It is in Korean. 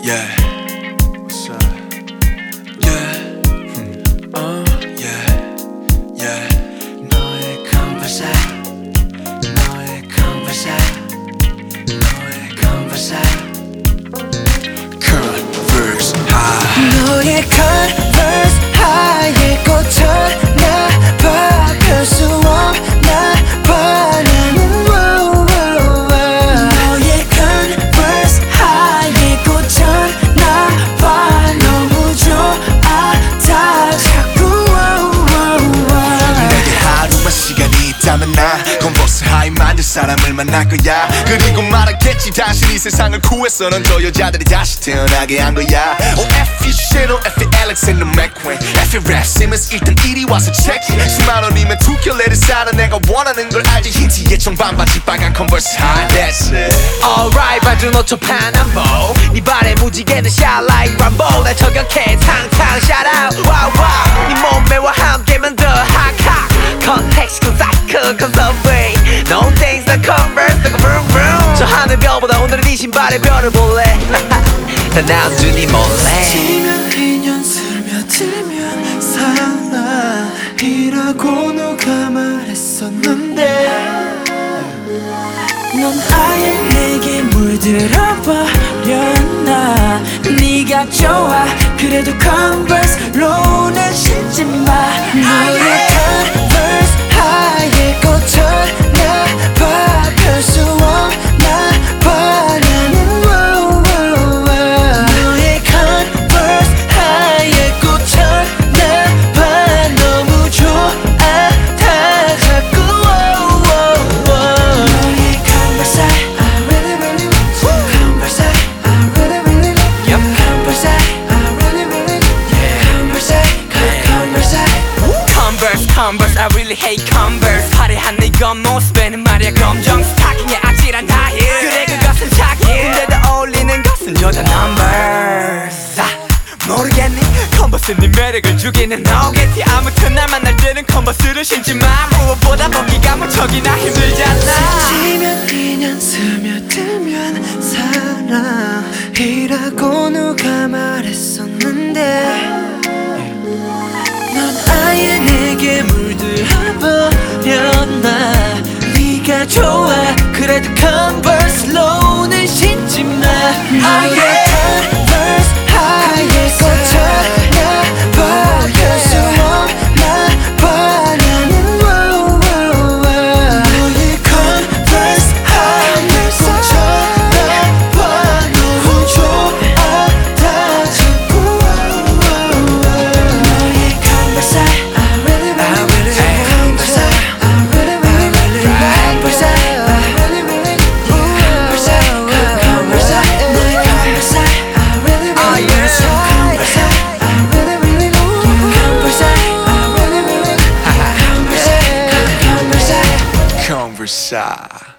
Yeah. What's up? Yeah. Yeah. Yeah. 너의 converse, 너의 converse, 너의 converse, converse high. 너의 converse high에 꽂혀나 봐. 별 수 없나 봐. 너의 converse high에 꽂혀나 봐. 너무 좋아 다 자꾸 내게 하루만 시간이 있다면 나 컨버스 하이 만들 사람을 만날 거야. 그리고 말하겠지 다시 이 세상을 구해서 넌 저 여자들이 다시 태어나게 한 거야. F.E. Shadow, F.E. Alexander McQueen, F.E. Rap Simmons 일단 이리 와서 체크해. 수만 원이면 두 켤레를 사는 내가 원하는 걸 알지. 흰티에 청반바지 빨간 컨버스 하이. That's it. Alright 봐준 5초 파남보 네 발에 무지개는 shine like Rambo. 날 저격해 탕탕 shout out wow wow. 네 몸매와 함께만 더 hot hot. Context 그 사이클 conserve. No things that converse like a vroom vroom. 저 하늘별보다 오늘은 네 신발에 별을 볼래. 다 남준이 몰래. 스치면 인연 스며들면 사랑이라고 누가 말했었는데 넌 아예 내게 물들어버렸나. 네가 좋아 그래도 converse로는 신지 마. 너의 converse 하얘 꽂혀나 봐. 별 수 없나 봐. 나는 너의 converse 하얘 꽂혀나 봐. 너무 좋아 다 자꾸 너의 converse I really really want you. Converse I really really love you. Converse I really really Converse Converse, Converse, I really hate Converse. 화려한 네 겉모습에는 말이야 검정 스타킹에 아찔한 하일. 그래 그것은 착해. 근데도 어울리는 것은 여자 Numbers. 모르겠니? 컨버스 네 매력을 주기는 너겠지. 아무튼 날 만날 때는 컨버스를 신지 마. 무엇보다 벗기가 무척이나 힘들잖아. 스치면 인연 스며들면 사랑이라고 누가 말했었는데 넌 아예 내게 물들어버렸나. 네가 좋아 그래도 converse로는 신지 마. 아예 converse 하얘 꽂혀나 봐. 별 수 없나 봐. 나는 너의 converse 하얘 꽂혀나 봐. 너무 좋아 다 자꾸 너의 converse I really really converse I really really converse I really really converse converse 너의 converse I really really converse I really really converse I really really converse converse Converse.